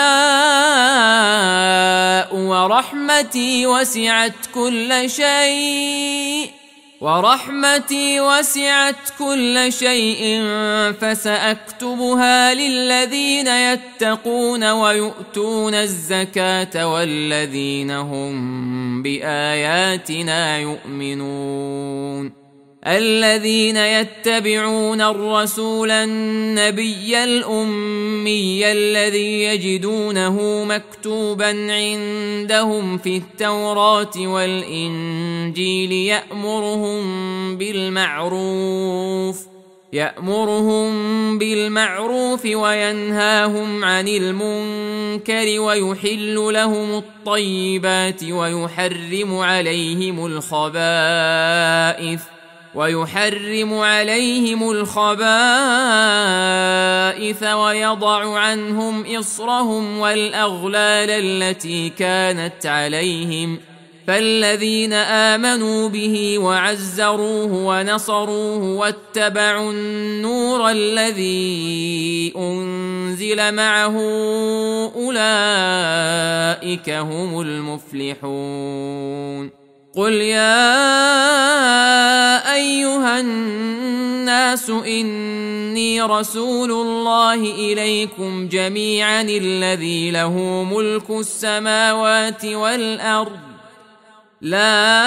أشاء ورحمتي وسعت كل شيء ورحمتي وسعت كل شيء فسأكتبها للذين يتقون ويؤتون الزكاة والذين هم بآياتنا يؤمنون. الذين يتبعون الرسول النبي الأمي الذي يجدونه مكتوبا عندهم في التوراة والإنجيل يأمرهم بالمعروف يأمرهم بالمعروف وينهاهم عن المنكر ويحل لهم الطيبات ويحرم عليهم الخبائث ويحرم عليهم الخبائث ويضع عنهم إصرهم والأغلال التي كانت عليهم فالذين آمنوا به وعزروه ونصروه واتبعوا النور الذي أنزل معه أولئك هم المفلحون. قل يا أيها الناس إني رسول الله إليكم جميعا الذي له ملك السماوات والأرض لا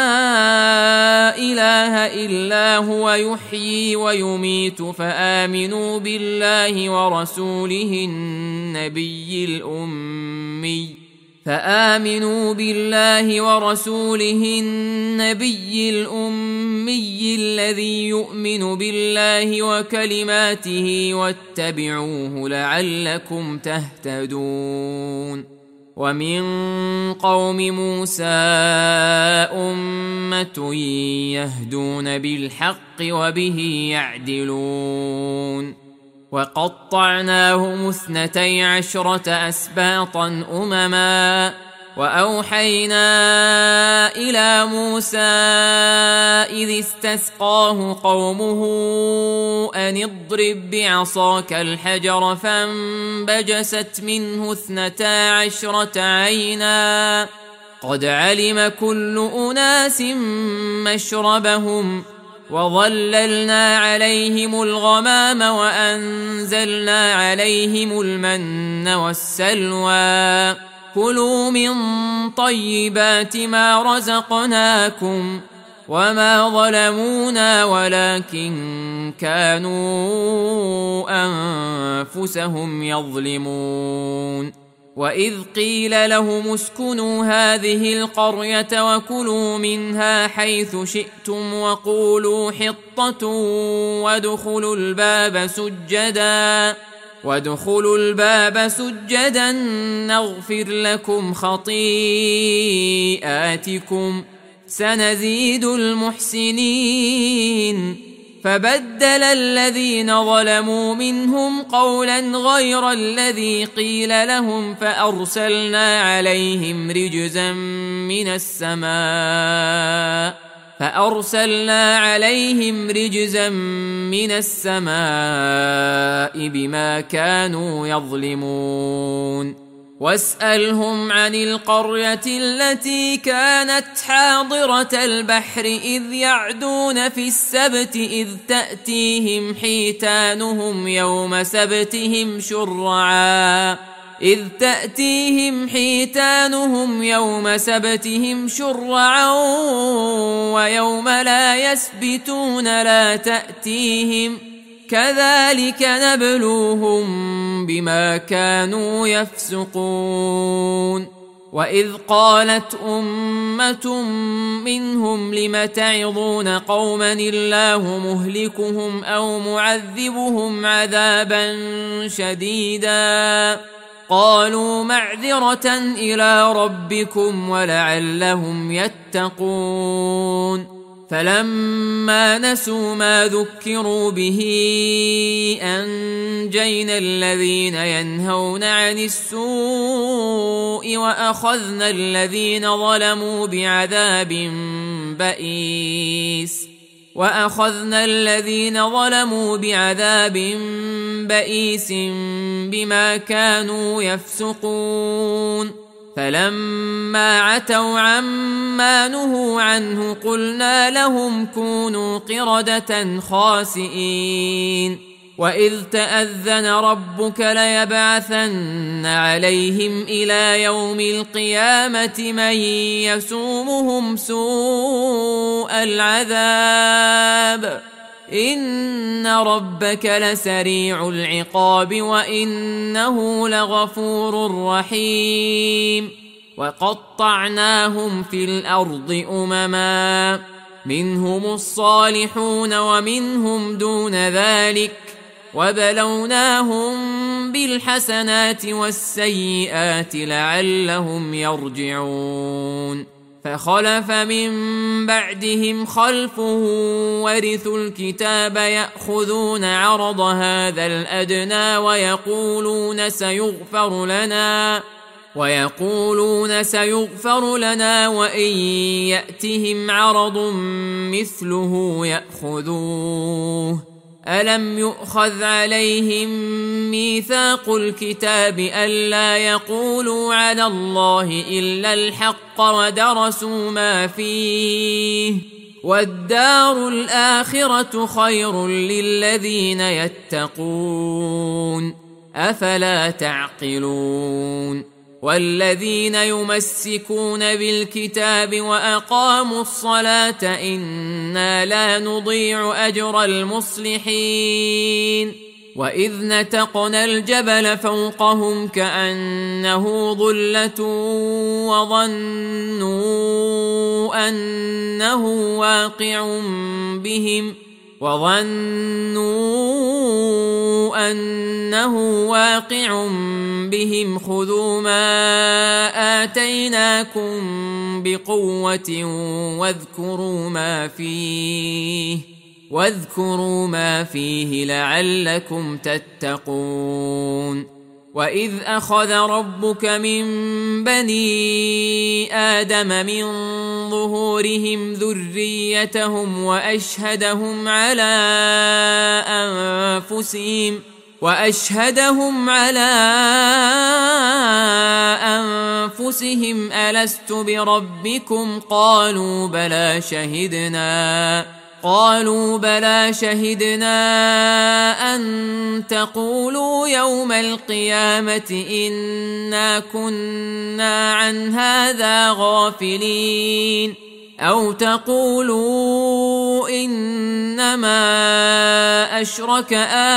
إله إلا هو يحيي ويميت فآمنوا بالله ورسوله النبي الأمي فآمنوا بالله ورسوله النبي الأمي الذي يؤمن بالله وكلماته واتبعوه لعلكم تهتدون. ومن قوم موسى أمة يهدون بالحق وبه يعدلون. وقطعناهم اثنتي عشرة أسباطا أمما وأوحينا إلى موسى إذ استسقاه قومه أن اضرب بعصاك الحجر فانبجست منه اثنتا عشرة عينا قد علم كل أناس مشربهم وظللنا عليهم الغمام وأنزلنا عليهم المن والسلوى كلوا من طيبات ما رزقناكم وما ظلمونا ولكن كانوا أنفسهم يظلمون. وإذ قيل لهم اسكنوا هذه القرية وكلوا منها حيث شئتم وقولوا حطة وادخلوا الباب سجدا وادخلوا الباب سجدا نغفر لكم خطيئاتكم سنزيد المحسنين. فبدل الذين ظلموا منهم قولا غير الذي قيل لهم فأرسلنا عليهم رجزا من السماء فأرسلنا عليهم رجزا من السماء بما كانوا يظلمون واسألهم عن القرية التي كانت حاضرة البحر إذ يعدون في السبت إذ تأتيهم حيتانهم يوم سبتهم شرعا إذ تأتيهم حيتانهم يوم سبتهم شرعا ويوم لا يسبتون لا تأتيهم كذلك نبلوهم بما كانوا يفسقون وإذ قالت أمة منهم لم تعظون قوما الله مهلكهم أو معذبهم عذابا شديدا قالوا معذرة إلى ربكم ولعلهم يتقون فلما نسوا ما ذكروا به أنجينا الذين ينهون عن السوء وأخذنا الذين ظلموا بعذاب بئيس وأخذنا الذين ظلموا بعذاب بئيس بما كانوا يفسقون فلما عتوا عما نهوا عنه قلنا لهم كونوا قردة خاسئين وإذ تأذن ربك ليبعثن عليهم إلى يوم القيامة من يسومهم سوء العذاب إن ربك لسريع العقاب وإنه لغفور رحيم وقطعناهم في الأرض أمما منهم الصالحون ومنهم دون ذلك وبلوناهم بالحسنات والسيئات لعلهم يرجعون فخلف من بعدهم خلف ورثوا الكتاب يأخذون عرض هذا الأدنى ويقولون سيغفر لنا ويقولون سيغفر لنا وإن يأتهم عرض مثله يأخذوه ألم يؤخذ عليهم ميثاق الكتاب ألا يقولوا على الله إلا الحق ودرسوا ما فيه والدار الآخرة خير للذين يتقون أفلا تعقلون والذين يمسكون بالكتاب وأقاموا الصلاة إنا لا نضيع أجر المصلحين وإذ نتقنا الجبل فوقهم كأنه ظلة وظنوا أنه واقع بهم وظنوا أنه واقع بهم خذوا ما آتيناكم بقوة واذكروا ما فيه واذكروا ما فيه لعلكم تتقون وإذ أخذ ربك من بني آدم من ظهورهم ذريتهم وأشهدهم على أنفسهم وأشهدهم على أنفسهم ألست بربكم قالوا بلى شهدنا قالوا بلى شهدنا أن تقولوا يوم القيامة إنا كنا عن هذا غافلين أو تقولوا إنما أشرك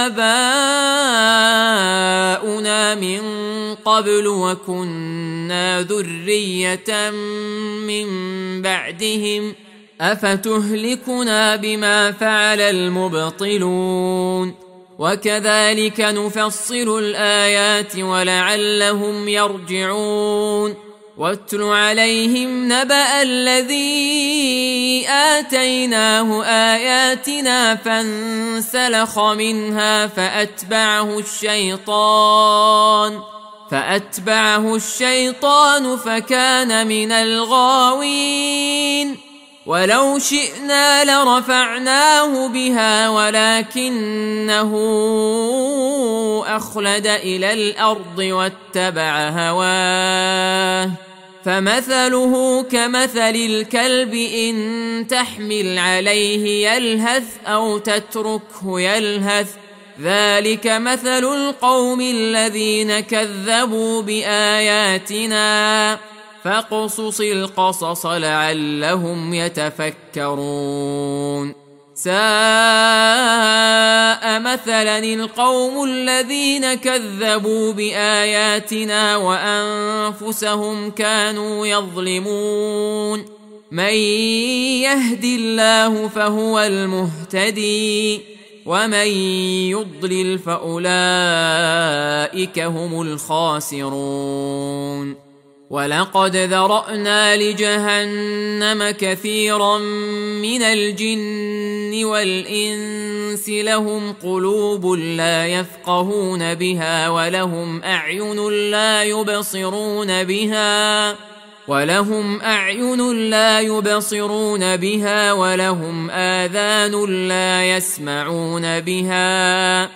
آباؤنا من قبل وكنا ذرية من بعدهم أفتهلكنا بما فعل المبطلون وكذلك نفصل الآيات ولعلهم يرجعون واتل عليهم نبأ الذي آتيناه آياتنا فانسلخ منها فأتبعه الشيطان فأتبعه الشيطان فكان من الغاوين ولو شئنا لرفعناه بها ولكنه أخلد إلى الأرض واتبع هواه فمثله كمثل الكلب إن تحمل عليه يلهث أو تتركه يلهث ذلك مثل القوم الذين كذبوا بآياتنا فاقصص القصص لعلهم يتفكرون ساء مثلا القوم الذين كذبوا بآياتنا وأنفسهم كانوا يظلمون من يهد الله فهو المهتدي ومن يضلل فأولئك هم الخاسرون ولقد ذرأنا لجهنم كثيرا من الجن والإنس لهم قلوب لا يفقهون بها ولهم أعين لا يبصرون بها ولهم أعين لا يبصرون بها ولهم آذان لا يسمعون بها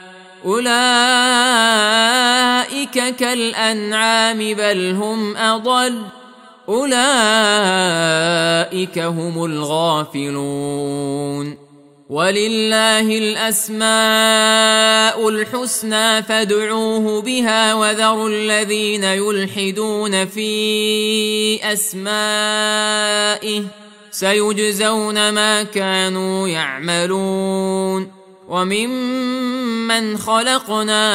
أولئك كالأنعام بل هم أضل أولئك هم الغافلون ولله الأسماء الحسنى فادعوه بها وذروا الذين يلحدون في أسمائه سيجزون ما كانوا يعملون وممن خلقنا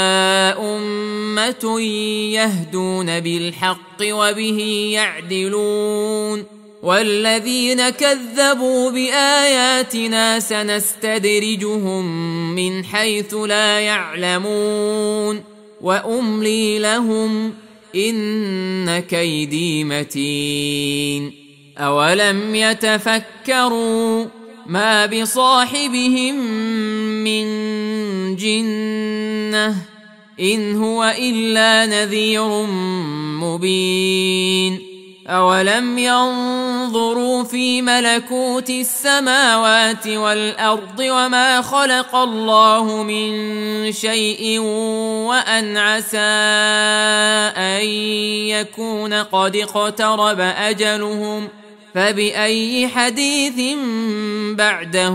أمة يهدون بالحق وبه يعدلون والذين كذبوا بآياتنا سنستدرجهم من حيث لا يعلمون وأملي لهم إن كيدي متين أولم يتفكروا ما بصاحبهم من جنة إن هو إلا نذير مبين أولم ينظروا في ملكوت السماوات والأرض وما خلق الله من شيء وأن عسى أن يكون قد اقترب أجلهم فبأي حديث بعده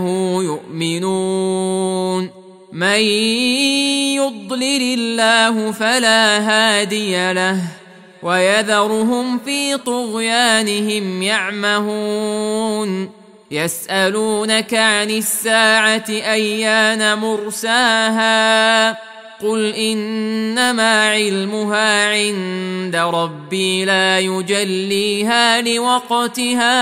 يؤمنون من يضلل الله فلا هادي له ويذرهم في طغيانهم يعمهون يسألونك عن الساعة أيان مرساها قل إنما علمها عند ربي لا يجليها لوقتها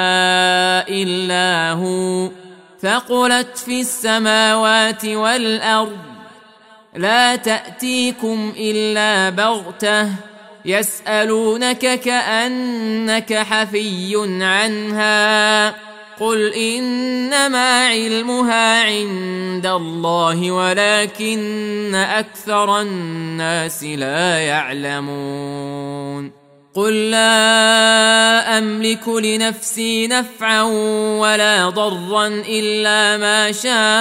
إلا هو ثقلت في السماوات والأرض لا تأتيكم إلا بغتة يسألونك كأنك حفي عنها قل إنما علمها عند الله ولكن أكثر الناس لا يعلمون قل لا أملك لنفسي نفعا ولا ضرا إلا ما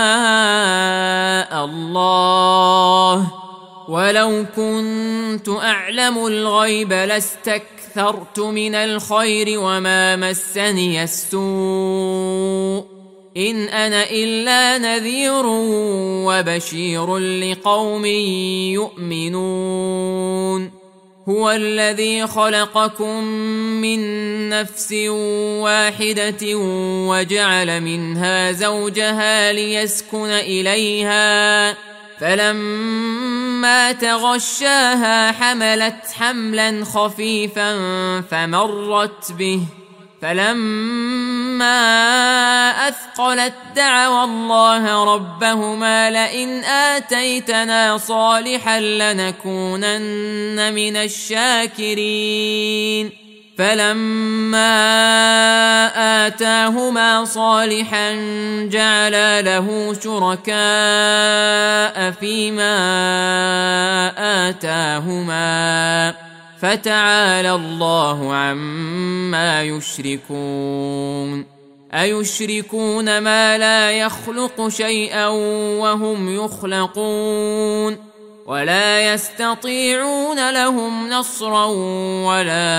شاء الله ولو كنت أعلم الغيب لاستكثرت من الخير وما مسني السوء إن أنا إلا نذير وبشير لقوم يؤمنون هو الذي خلقكم من نفس واحدة وجعل منها زوجها ليسكن إليها فلما تغشاها حملت حملا خفيفا فمرت به فلما أثقلت دعوا الله ربهما لئن آتيتنا صالحا لنكونن من الشاكرين فلما آتاهما صالحا جعلا له شركاء فيما آتاهما فتعالى الله عما يشركون أيشركون ما لا يخلق شيئا وهم يخلقون ولا يستطيعون لهم نصرا ولا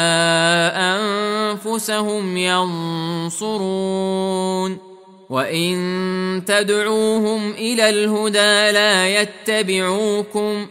أنفسهم ينصرون وإن تدعوهم إلى الهدى لا يتبعوكم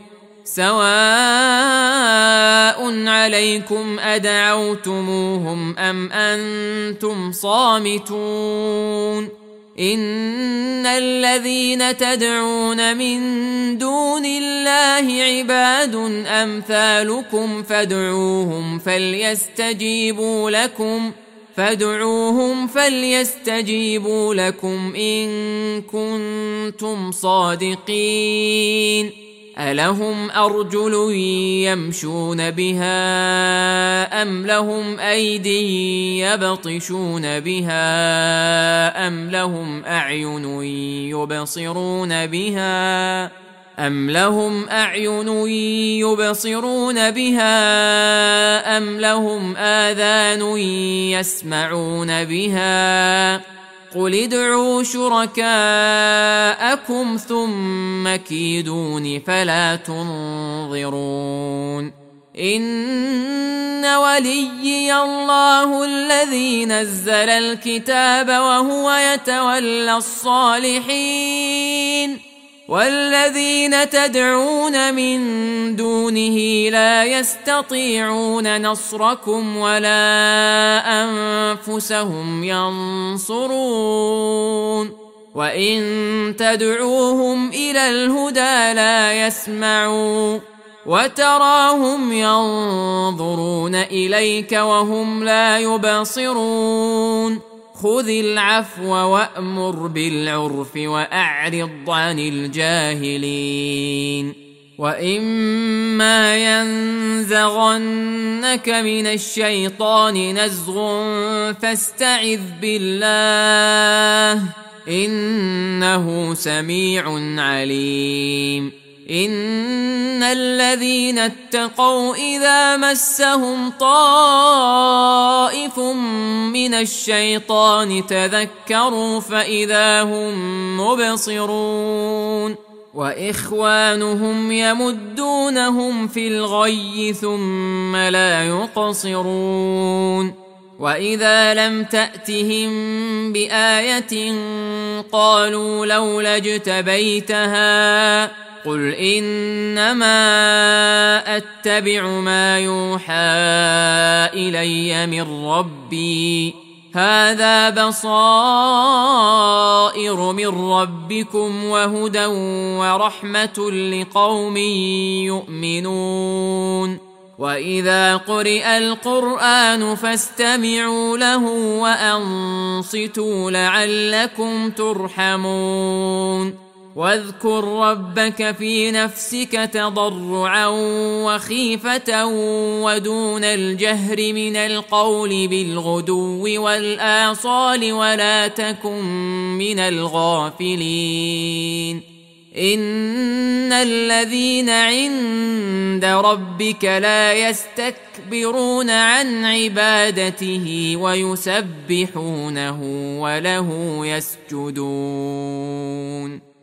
سواء عليكم أدعوتموهم أم أنتم صامتون إن الذين تدعون من دون الله عباد أمثالكم فادعوهم فليستجيبوا لكم فادعوهم فليستجيبوا لكم إن كنتم صادقين ألهم أرجل يمشون بها أم لهم أيدي يبطشون بها أم لهم أعين يبصرون بها أم لهم أعين يبصرون بها أم لهم آذان يسمعون بها قل ادعوا شركاءكم ثم كيدون فلا تنظرون إن وليي الله الذي نزل الكتاب وهو يتولى الصالحين والذين تدعون من دونه لا يستطيعون نصركم ولا أنفسهم ينصرون وإن تدعوهم إلى الهدى لا يسمعوا وتراهم ينظرون إليك وهم لا يبصرون خذ العفو وأمر بالعرف وأعرض عن الجاهلين وإما ينزغنك من الشيطان نزغ فاستعذ بالله إنه سميع عليم إن الذين اتقوا إذا مسهم طائف من الشيطان تذكروا فإذا هم مبصرون وإخوانهم يمدونهم في الغي ثم لا يقصرون وإذا لم تأتهم بآية قالوا لولا اجتبيتها قل إنما أتبع ما يوحى إلي من ربي هذا بصائر من ربكم وهدى ورحمة لقوم يؤمنون وإذا قرئ القرآن فاستمعوا له وأنصتوا لعلكم ترحمون واذكر ربك في نفسك تضرعا وخيفة ودون الجهر من القول بالغدو والآصال ولا تكن من الغافلين إن الذين عند ربك لا يستكبرون عن عبادته ويسبحونه وله يسجدون